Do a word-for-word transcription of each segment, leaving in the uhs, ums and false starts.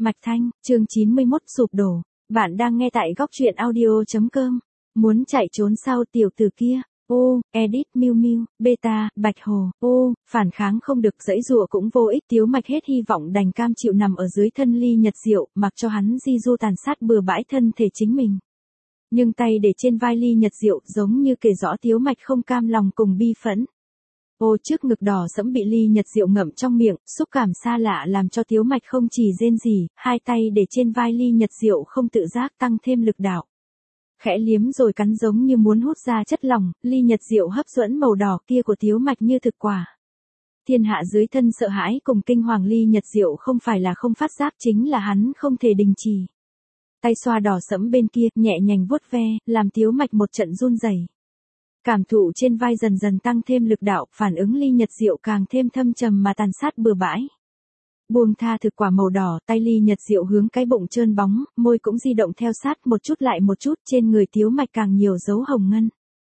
Mạch Thanh, chương chín mươi mốt sụp đổ. Bạn đang nghe tại góc truyện audio chấm com. Muốn chạy trốn sao tiểu tử kia? Ô, edit Miu Miu, beta, Bạch Hồ. Ô, phản kháng không được giãy giụa cũng vô ích. Tiếu Mạch hết hy vọng đành cam chịu nằm ở dưới thân Ly Nhật Diệu, mặc cho hắn di du tàn sát bừa bãi thân thể chính mình. Nhưng tay để trên vai Ly Nhật Diệu giống như kể rõ Tiếu Mạch không cam lòng cùng bi phẫn. Ô, trước ngực đỏ sẫm bị Ly Nhật Diệu ngậm trong miệng, xúc cảm xa lạ làm cho Tiếu Mạch không chỉ rên rỉ, hai tay để trên vai Ly Nhật Diệu không tự giác tăng thêm lực đạo. Khẽ liếm rồi cắn giống như muốn hút ra chất lỏng, Ly Nhật Diệu hấp dẫn màu đỏ kia của Tiếu Mạch như thực quả. Thiên hạ dưới thân sợ hãi cùng kinh hoàng, Ly Nhật Diệu không phải là không phát giác, chính là hắn không thể đình chỉ. Tay xoa đỏ sẫm bên kia, nhẹ nhàng vuốt ve, làm Tiếu Mạch một trận run rẩy. Cảm thụ trên vai dần dần tăng thêm lực đạo, phản ứng Ly Nhật Diệu càng thêm thâm trầm mà tàn sát bừa bãi. Buông tha thực quả màu đỏ, tay Ly Nhật Diệu hướng cái bụng trơn bóng, môi cũng di động theo sát một chút lại một chút, trên người Tiếu Mạch càng nhiều dấu hồng ngân.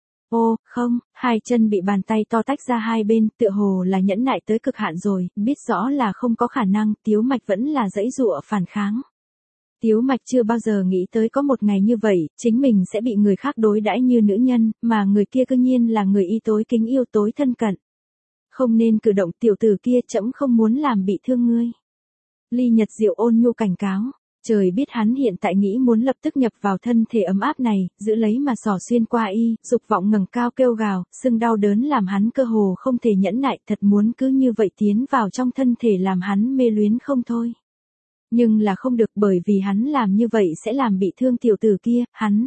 Ô, không, hai chân bị bàn tay to tách ra hai bên, tựa hồ là nhẫn nại tới cực hạn rồi, biết rõ là không có khả năng, Tiếu Mạch vẫn là giãy giụa phản kháng. Tiếu Mạch chưa bao giờ nghĩ tới có một ngày như vậy, chính mình sẽ bị người khác đối đãi như nữ nhân, mà người kia cư nhiên là người y tối kính yêu tối thân cận. Không nên cử động, tiểu tử kia, trẫm không muốn làm bị thương ngươi. Ly Nhật Diệu ôn nhu cảnh cáo, trời biết hắn hiện tại nghĩ muốn lập tức nhập vào thân thể ấm áp này, giữ lấy mà xỏ xuyên qua y, dục vọng ngẩng cao kêu gào, sưng đau đớn làm hắn cơ hồ không thể nhẫn nại, thật muốn cứ như vậy tiến vào trong thân thể làm hắn mê luyến không thôi. Nhưng là không được, bởi vì hắn làm như vậy sẽ làm bị thương tiểu tử kia, hắn.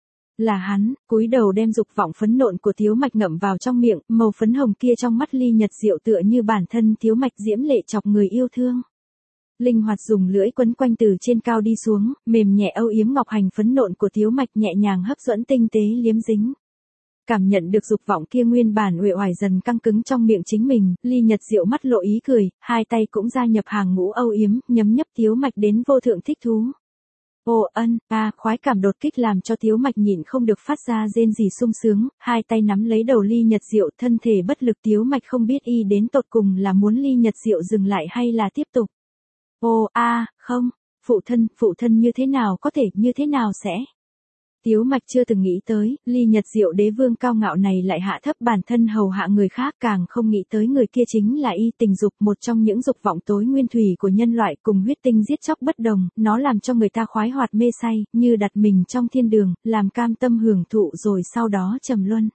Là hắn, cúi đầu đem dục vọng phấn nộn của Tiếu Mạch ngậm vào trong miệng, màu phấn hồng kia trong mắt Ly Nhật Diệu tựa như bản thân Tiếu Mạch diễm lệ chọc người yêu thương. Linh hoạt dùng lưỡi quấn quanh từ trên cao đi xuống, mềm nhẹ âu yếm ngọc hành phấn nộn của Tiếu Mạch nhẹ nhàng hấp dẫn tinh tế liếm dính. Cảm nhận được dục vọng kia nguyên bản uể oải dần căng cứng trong miệng chính mình, Ly Nhật Diệu mắt lộ ý cười, hai tay cũng gia nhập hàng ngũ âu yếm, nhấm nhấp Tiếu Mạch đến vô thượng thích thú. Ồ ân, a, khoái cảm đột kích làm cho Tiếu Mạch nhịn không được phát ra rên rỉ sung sướng, hai tay nắm lấy đầu Ly Nhật Diệu, thân thể bất lực. Tiếu Mạch không biết y đến tột cùng là muốn Ly Nhật Diệu dừng lại hay là tiếp tục. Ồ a, không, phụ thân, phụ thân như thế nào có thể, như thế nào sẽ. Tiếu Mạch chưa từng nghĩ tới, Ly Nhật Diệu đế vương cao ngạo này lại hạ thấp bản thân hầu hạ người khác, càng không nghĩ tới người kia chính là y. Tình dục, một trong những dục vọng tối nguyên thủy của nhân loại, cùng huyết tinh giết chóc bất đồng, nó làm cho người ta khoái hoạt mê say, như đặt mình trong thiên đường, làm cam tâm hưởng thụ rồi sau đó trầm luân.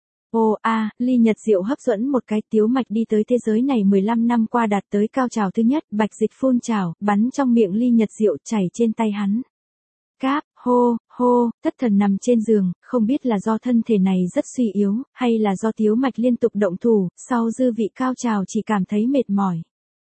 Ồ a, Ly Nhật Diệu hấp dẫn một cái. Tiếu Mạch đi tới thế giới này mười lăm năm qua đạt tới cao trào thứ nhất, bạch dịch phun trào, bắn trong miệng Ly Nhật Diệu, chảy trên tay hắn. Cáp, hô, hô, thất thần nằm trên giường, không biết là do thân thể này rất suy yếu, hay là do Tiếu Mạch liên tục động thủ, sau dư vị cao trào chỉ cảm thấy mệt mỏi.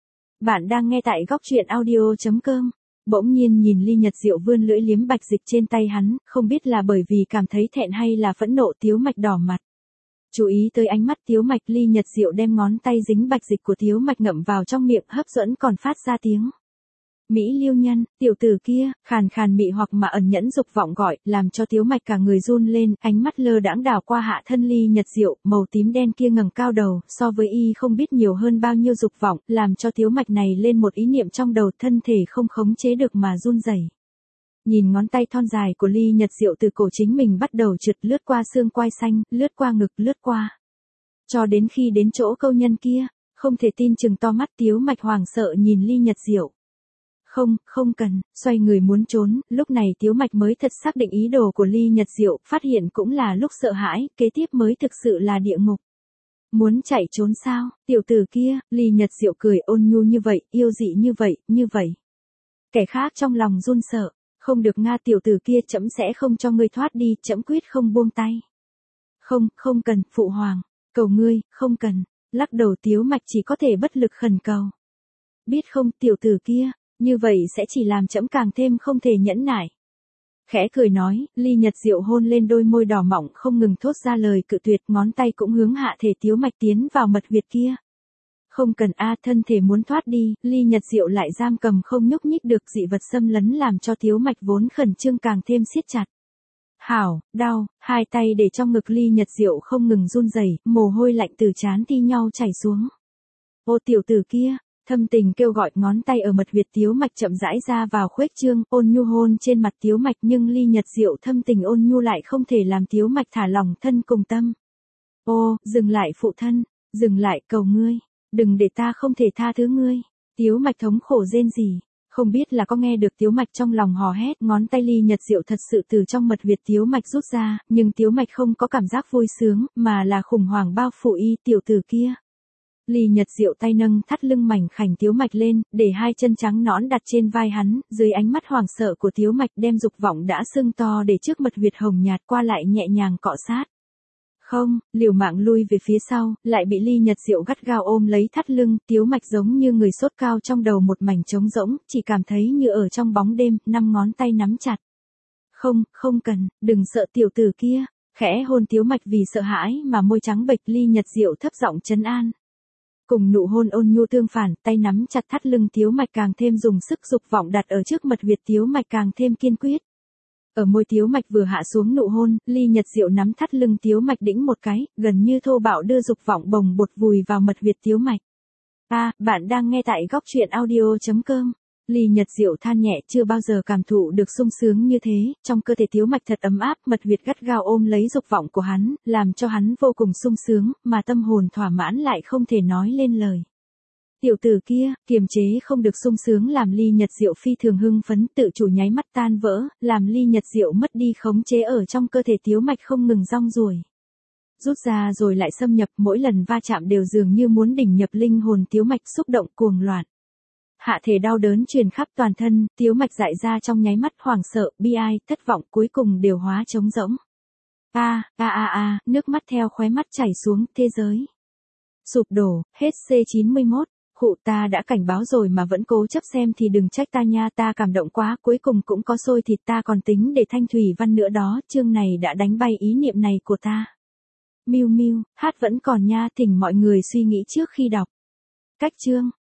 Bạn đang nghe tại góc truyện audio chấm com. Bỗng nhiên nhìn Ly Nhật Diệu vươn lưỡi liếm bạch dịch trên tay hắn, không biết là bởi vì cảm thấy thẹn hay là phẫn nộ, Tiếu Mạch đỏ mặt. Chú ý tới ánh mắt Tiếu Mạch, Ly Nhật Diệu đem ngón tay dính bạch dịch của Tiếu Mạch ngậm vào trong miệng, hấp dẫn còn phát ra tiếng. Mỹ Liêu Nhân, tiểu tử kia, khàn khàn mị hoặc mà ẩn nhẫn dục vọng gọi, làm cho Tiếu Mạch cả người run lên, ánh mắt lơ đãng đảo qua hạ thân Ly Nhật Diệu, màu tím đen kia ngẩng cao đầu, so với y không biết nhiều hơn bao nhiêu dục vọng, làm cho Tiếu Mạch này lên một ý niệm trong đầu, thân thể không khống chế được mà run rẩy. Nhìn ngón tay thon dài của Ly Nhật Diệu từ cổ chính mình bắt đầu trượt lướt qua xương quai xanh, lướt qua ngực, lướt qua. Cho đến khi đến chỗ câu nhân kia, không thể tin chừng to mắt. Tiếu Mạch hoảng sợ nhìn Ly Nhật Diệu. Không, không cần, xoay người muốn trốn, lúc này Tiếu Mạch mới thật xác định ý đồ của Ly Nhật Diệu, phát hiện cũng là lúc sợ hãi, kế tiếp mới thực sự là địa ngục. Muốn chạy trốn sao, tiểu tử kia, Ly Nhật Diệu cười ôn nhu như vậy, yêu dị như vậy, như vậy. Kẻ khác trong lòng run sợ, không được nga, tiểu tử kia, trẫm sẽ không cho ngươi thoát đi, trẫm quyết không buông tay. Không, không cần, phụ hoàng, cầu ngươi, không cần, lắc đầu. Tiếu Mạch chỉ có thể bất lực khẩn cầu. Biết không, tiểu tử kia, như vậy sẽ chỉ làm trẫm càng thêm không thể nhẫn nại. Khẽ cười nói, Ly Nhật Diệu hôn lên đôi môi đỏ mọng, không ngừng thốt ra lời cự tuyệt, ngón tay cũng hướng hạ thể Tiếu Mạch tiến vào mật huyệt kia. Không cần a, thân thể muốn thoát đi, Ly Nhật Diệu lại giam cầm không nhúc nhích được, dị vật xâm lấn làm cho Tiếu Mạch vốn khẩn trương càng thêm siết chặt. Hảo, đau, hai tay để trong ngực Ly Nhật Diệu không ngừng run rẩy, mồ hôi lạnh từ trán thi nhau chảy xuống. Ô tiểu tử kia, Thâm tình kêu gọi, ngón tay ở mật huyệt Tiếu Mạch chậm rãi ra vào khuếch trương, ôn nhu hôn trên mặt Tiếu Mạch, nhưng Ly Nhật Diệu thâm tình ôn nhu lại không thể làm Tiếu Mạch thả lỏng thân cùng tâm. Ô, dừng lại phụ thân, dừng lại, cầu ngươi, đừng để ta không thể tha thứ ngươi. Tiếu Mạch thống khổ rên rỉ, không biết là có nghe được Tiếu Mạch trong lòng hò hét, ngón tay Ly Nhật Diệu thật sự từ trong mật huyệt Tiếu Mạch rút ra, nhưng Tiếu Mạch không có cảm giác vui sướng, mà là khủng hoảng bao phủ y tiểu tử kia. Ly Nhật Diệu tay nâng thắt lưng mảnh khảnh Tiếu Mạch lên, để hai chân trắng nõn đặt trên vai hắn, dưới ánh mắt hoảng sợ của Tiếu Mạch đem dục vọng đã sưng to để trước mật huyệt hồng nhạt qua lại nhẹ nhàng cọ sát. Không, liều mạng lui về phía sau, lại bị Ly Nhật Diệu gắt gao ôm lấy thắt lưng, Tiếu Mạch giống như người sốt cao trong đầu một mảnh trống rỗng, chỉ cảm thấy như ở trong bóng đêm, năm ngón tay nắm chặt. Không, không cần, đừng sợ tiểu tử kia, khẽ hôn Tiếu Mạch vì sợ hãi mà môi trắng bệch, Ly Nhật Diệu thấp giọng trấn an. Cùng nụ hôn ôn nhu tương phản, tay nắm chặt thắt lưng Tiếu Mạch càng thêm dùng sức, dục vọng đặt ở trước mật huyệt Tiếu Mạch càng thêm kiên quyết. Ở môi Tiếu Mạch vừa hạ xuống nụ hôn, Ly Nhật Diệu nắm thắt lưng Tiếu Mạch đĩnh một cái, gần như thô bạo đưa dục vọng bồng bột vùi vào mật huyệt Tiếu Mạch. A, à, bạn đang nghe tại góc truyện audio chấm com. Ly Nhật Diệu than nhẹ, chưa bao giờ cảm thụ được sung sướng như thế, trong cơ thể Tiếu Mạch thật ấm áp, mật huyệt gắt gao ôm lấy dục vọng của hắn, làm cho hắn vô cùng sung sướng, mà tâm hồn thỏa mãn lại không thể nói lên lời. Tiểu tử kia, kiềm chế không được sung sướng làm Ly Nhật Diệu phi thường hưng phấn, tự chủ nháy mắt tan vỡ, làm Ly Nhật Diệu mất đi khống chế ở trong cơ thể Tiếu Mạch không ngừng rong ruổi. Rút ra rồi lại xâm nhập, mỗi lần va chạm đều dường như muốn đỉnh nhập linh hồn Tiếu Mạch, xúc động cuồng loạn. Hạ thể đau đớn truyền khắp toàn thân, Tiếu Mạch dại ra trong nháy mắt, hoảng sợ, bi ai, thất vọng cuối cùng đều hóa trống rỗng. A, a a a, nước mắt theo khóe mắt chảy xuống, thế giới sụp đổ, hết C chín mươi mốt. Khụ, ta đã cảnh báo rồi mà vẫn cố chấp xem thì đừng trách ta nha, ta cảm động quá, cuối cùng cũng có xôi thịt, ta còn tính để thanh thủy văn nữa đó, chương này đã đánh bay ý niệm này của ta. Miu Miu, hát vẫn còn nha, thỉnh mọi người suy nghĩ trước khi đọc. Cách chương